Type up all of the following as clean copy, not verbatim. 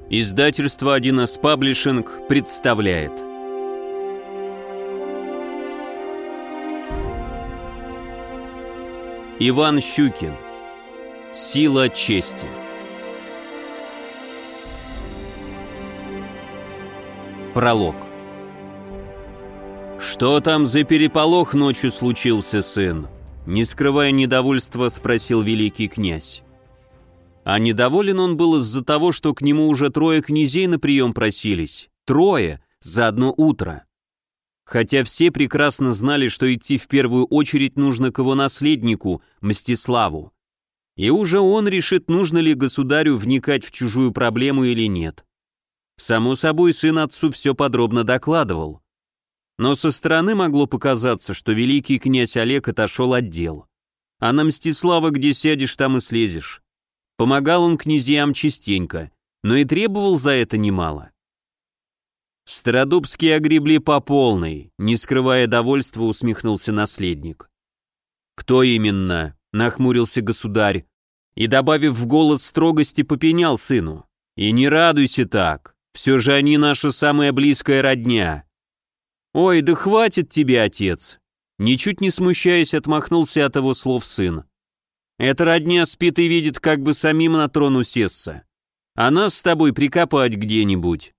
Издательство 1С Паблишинг представляет. Иван Щукин. Сила чести. Пролог. «Что там за переполох ночью случился, сын?» Не скрывая недовольства, спросил великий князь. А недоволен он был из-за того, что к нему уже 3 князей на прием просились. 3 за одно утро. Хотя все прекрасно знали, что идти в первую очередь нужно к его наследнику, Мстиславу. И уже он решит, нужно ли государю вникать в чужую проблему или нет. Само собой, сын отцу все подробно докладывал. Но со стороны могло показаться, что великий князь Олег отошел от дел. А на Мстислава где сядешь, там и слезешь. Помогал он князьям частенько, но и требовал за это немало. Стародубские огребли по полной, не скрывая довольства, усмехнулся наследник. «Кто именно?» — нахмурился государь и, добавив в голос строгости, попенял сыну. «И не радуйся так, все же они наша самая близкая родня». «Ой, да хватит тебе, отец!» Ничуть не смущаясь, отмахнулся от его слов сын. «Эта родня спит и видит, как бы самим на трон усесться. А нас с тобой прикопать где-нибудь».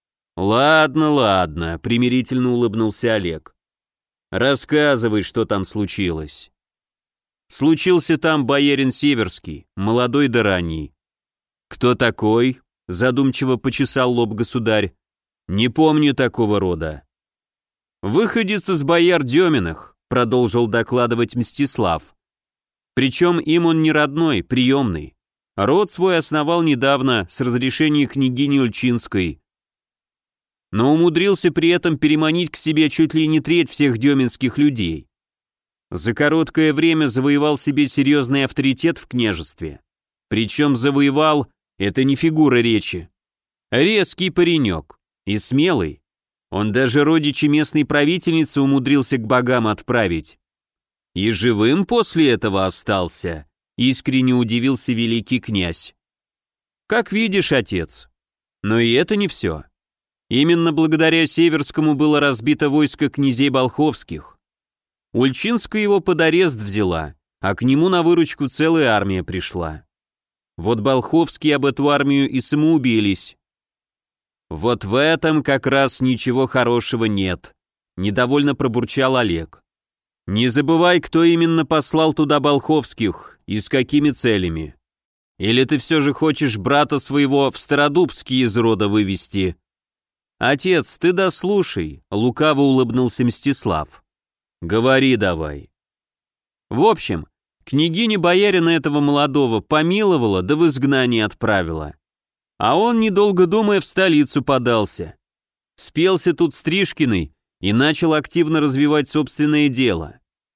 «Ладно», — примирительно улыбнулся Олег. «Рассказывай, что там случилось». Случился там боярин Северский, молодой да ранний. «Кто такой?» — задумчиво почесал лоб государь. «Не помню такого рода». «Выходец из бояр Деминых», — продолжил докладывать Мстислав. «Причем им он не родной, приемный. Род свой основал недавно с разрешения княгини Ульчинской. Но умудрился при этом переманить к себе чуть ли не треть всех деминских людей. За короткое время завоевал себе серьезный авторитет в княжестве. Причем завоевал — это не фигура речи. Резкий паренек и смелый. Он даже родичи местной правительницы умудрился к богам отправить. И живым после этого остался, искренне удивился великий князь. Как видишь, отец. Но и это не все. Именно благодаря Северскому было разбито войско князей Болховских. Ульчинская его под арест взяла, а к нему на выручку целая армия пришла. Вот Болховские об эту армию и самоубились. «Вот в этом как раз ничего хорошего нет», — недовольно пробурчал Олег. «Не забывай, кто именно послал туда Болховских и с какими целями. Или ты все же хочешь брата своего в Стародубский из рода вывести?» «Отец, ты дослушай», — лукаво улыбнулся Мстислав. «Говори давай». В общем, княгиня боярина этого молодого помиловала да в изгнание отправила. А он, недолго думая, в столицу подался. Спелся тут с Тришкиной и начал активно развивать собственное дело.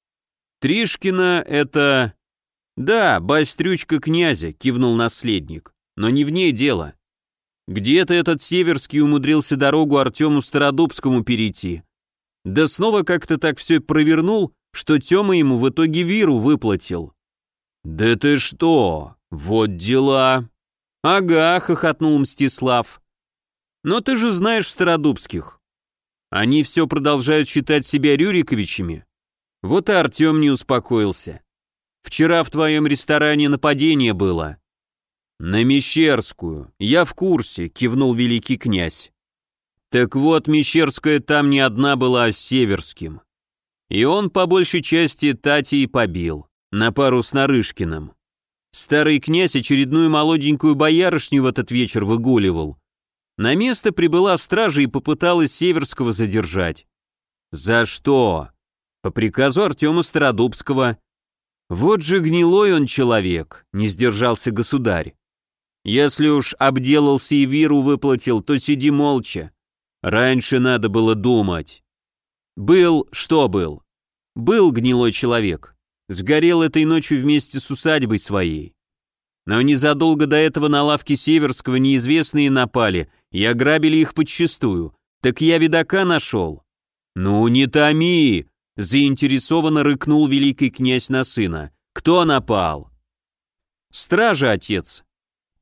Тришкина — это... Да, бастрючка князя, кивнул наследник, но не в ней дело. Где-то этот Северский умудрился дорогу Артему Стародубскому перейти. Да снова как-то так все провернул, что Тёма ему в итоге виру выплатил. «Да ты что? Вот дела!» «Ага», — хохотнул Мстислав. «Но ты же знаешь Стародубских. Они все продолжают считать себя Рюриковичами. Вот и Артем не успокоился. Вчера в твоем ресторане нападение было». «На Мещерскую. Я в курсе», — кивнул великий князь. «Так вот, Мещерская там не одна была, а с Северским. И он по большей части Тати и побил, на пару с Нарышкиным. Старый князь очередную молоденькую боярышню в этот вечер выгуливал. На место прибыла стража и попыталась Северского задержать. За что? По приказу Артема Стародубского. Вот же гнилой он человек, не сдержался государь. Если уж обделался и виру выплатил, то сиди молча. Раньше надо было думать. Был, что был? Был гнилой человек. Сгорел этой ночью вместе с усадьбой своей. Но незадолго до этого на лавке Северского неизвестные напали и ограбили их подчистую. Так я видака нашел. «Ну не томи!» — заинтересованно рыкнул великий князь на сына. «Кто напал?» «Стража, отец.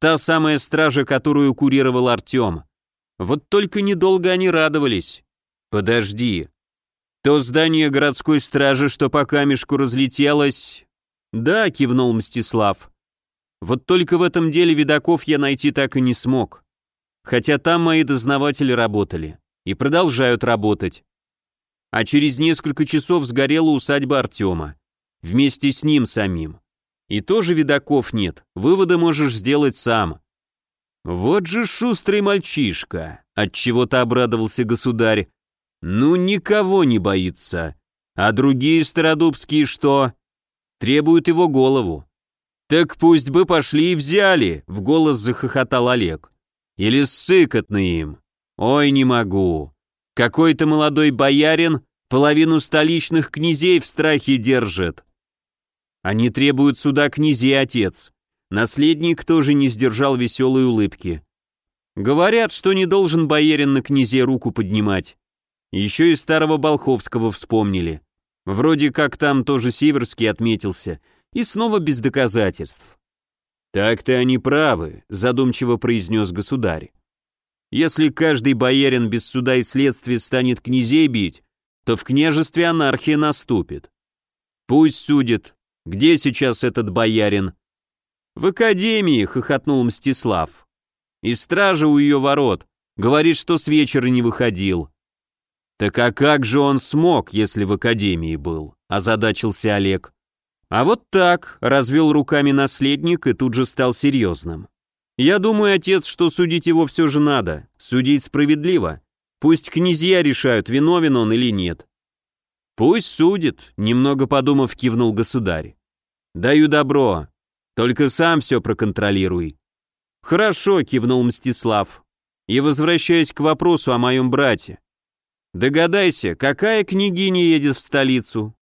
Та самая стража, которую курировал Артем. Вот только недолго они радовались. Подожди. То здание городской стражи, что по камешку разлетелось... Да, кивнул Мстислав. Вот только в этом деле видаков я найти так и не смог. Хотя там мои дознаватели работали. И продолжают работать. А через несколько часов сгорела усадьба Артема. Вместе с ним самим. И тоже видаков нет, выводы можешь сделать сам. Вот же шустрый мальчишка, отчего-то обрадовался государь. Ну, никого не боится. А другие стародубские что? Требуют его голову. Так пусть бы пошли и взяли, в голос захохотал Олег. Или ссыкотно им. Ой, не могу. Какой-то молодой боярин половину столичных князей в страхе держит. Они требуют суда князей, отец. Наследник тоже не сдержал веселой улыбки. Говорят, что не должен боярин на князей руку поднимать. Еще и старого Болховского вспомнили. Вроде как там тоже Северский отметился. И снова без доказательств. «Так-то они правы», — задумчиво произнес государь. «Если каждый боярин без суда и следствия станет князей бить, то в княжестве анархия наступит. Пусть судит. Где сейчас этот боярин?» «В академии», — хохотнул Мстислав. «И стража у ее ворот. Говорит, что с вечера не выходил». «Так а как же он смог, если в академии был?» — озадачился Олег. «А вот так», — развел руками наследник и тут же стал серьезным. «Я думаю, отец, что судить его все же надо. Судить справедливо. Пусть князья решают, виновен он или нет». «Пусть судит», — немного подумав, кивнул государь. «Даю добро. Только сам все проконтролируй». «Хорошо», — кивнул Мстислав. «И возвращаясь к вопросу о моем брате. Догадайся, какая княгиня едет в столицу?»